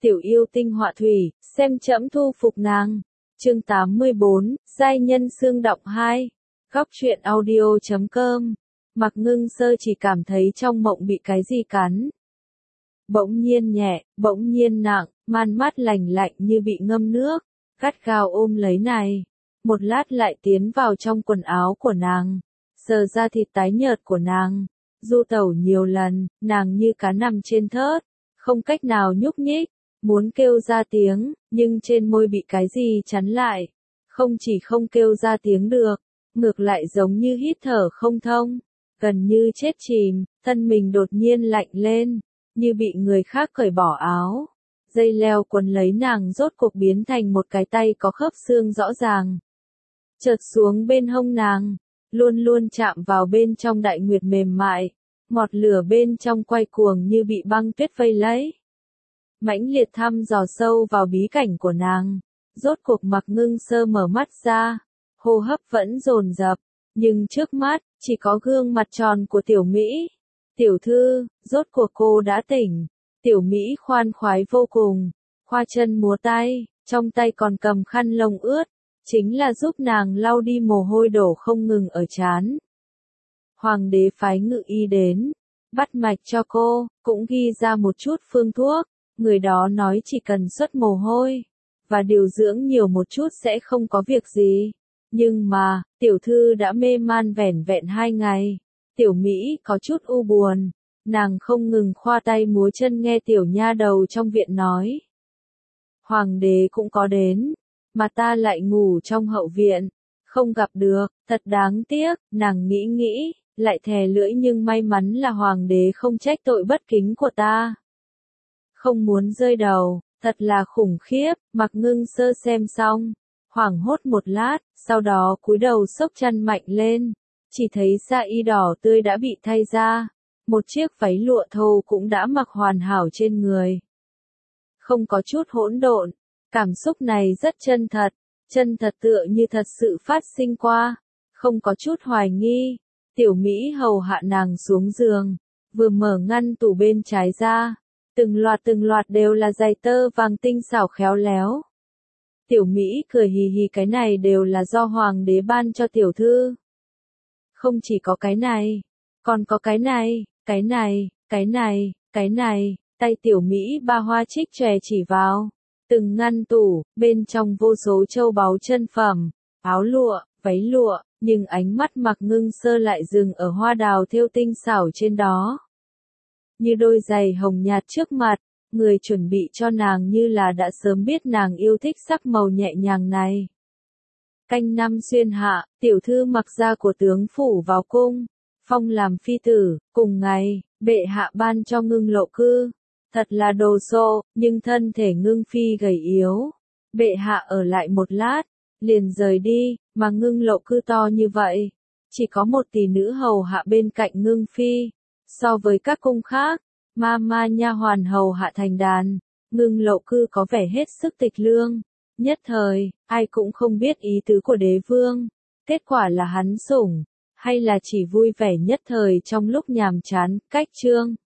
tiểu yêu tinh họa thủy, xem trẫm thu phục nàng. Chương 84, giai nhân xương động 2. Góc truyện audio.com. Mạc Ngưng Sơ chỉ cảm thấy trong mộng bị cái gì cắn. Bỗng nhiên nhẹ, bỗng nhiên nặng, man mắt lành lạnh như bị ngâm nước, gắt gao ôm lấy này. Một lát lại tiến vào trong quần áo của nàng, sờ ra thịt tái nhợt của nàng. Du tẩu nhiều lần, nàng như cá nằm trên thớt, không cách nào nhúc nhích, muốn kêu ra tiếng, nhưng trên môi bị cái gì chắn lại. Không chỉ không kêu ra tiếng được, ngược lại giống như hít thở không thông, gần như chết chìm, thân mình đột nhiên lạnh lên, như bị người khác cởi bỏ áo. Dây leo quấn lấy nàng rốt cuộc biến thành một cái tay có khớp xương rõ ràng. Chợt xuống bên hông nàng, luôn luôn chạm vào bên trong đại nguyệt mềm mại, ngọt lửa bên trong quay cuồng như bị băng tuyết vây lấy. Mãnh liệt thăm dò sâu vào bí cảnh của nàng, rốt cuộc Mạc Ngưng Sơ mở mắt ra, hô hấp vẫn dồn dập, nhưng trước mắt, chỉ có gương mặt tròn của tiểu Mỹ. Tiểu thư, rốt cuộc cô đã tỉnh. Tiểu Mỹ khoan khoái vô cùng, khoa chân múa tay, trong tay còn cầm khăn lông ướt, chính là giúp nàng lau đi mồ hôi đổ không ngừng ở trán. Hoàng đế phái ngự y đến, bắt mạch cho cô, cũng ghi ra một chút phương thuốc, người đó nói chỉ cần xuất mồ hôi, và điều dưỡng nhiều một chút sẽ không có việc gì. Nhưng mà, tiểu thư đã mê man vẻn vẹn 2 ngày, tiểu Mỹ có chút u buồn. Nàng không ngừng khoa tay múa chân nghe tiểu nha đầu trong viện nói. Hoàng đế cũng có đến, mà ta lại ngủ trong hậu viện, không gặp được, thật đáng tiếc, nàng nghĩ, lại thè lưỡi nhưng may mắn là hoàng đế không trách tội bất kính của ta. Không muốn rơi đầu, thật là khủng khiếp, Mạc Ngưng Sơ xem xong, hoảng hốt một lát, sau đó cúi đầu xốc chăn mạnh lên, chỉ thấy da y đỏ tươi đã bị thay ra. Một chiếc váy lụa thô cũng đã mặc hoàn hảo trên người. Không có chút hỗn độn, cảm xúc này rất chân thật tựa như thật sự phát sinh qua, không có chút hoài nghi. Tiểu Mỹ hầu hạ nàng xuống giường, vừa mở ngăn tủ bên trái ra, từng loạt đều là giày tơ vàng tinh xảo khéo léo. Tiểu Mỹ cười hì hì, cái này đều là do hoàng đế ban cho tiểu thư. Không chỉ có cái này, còn có cái này. Cái này, tay tiểu Mỹ ba hoa trích chòe chỉ vào. Từng ngăn tủ, bên trong vô số châu báu chân phẩm, áo lụa, váy lụa, nhưng ánh mắt Mạc Ngưng Sơ lại dừng ở hoa đào thêu tinh xảo trên đó. Như đôi giày hồng nhạt trước mặt, người chuẩn bị cho nàng như là đã sớm biết nàng yêu thích sắc màu nhẹ nhàng này. Canh năm xuyên hạ, tiểu thư mặc da của tướng phủ vào cung. Phong làm phi tử, cùng ngày, bệ hạ ban cho Ngưng Lộ Cư. Thật là đồ xô, nhưng thân thể Ngưng Phi gầy yếu. Bệ hạ ở lại một lát, liền rời đi, mà Ngưng Lộ Cư to như vậy. Chỉ có một tỷ nữ hầu hạ bên cạnh Ngưng Phi. So với các cung khác, ma nha hoàn hầu hạ thành đàn, Ngưng Lộ Cư có vẻ hết sức tịch lương. Nhất thời, ai cũng không biết ý tứ của đế vương. Kết quả là hắn sủng, hay là chỉ vui vẻ nhất thời trong lúc nhàm chán. Cách chương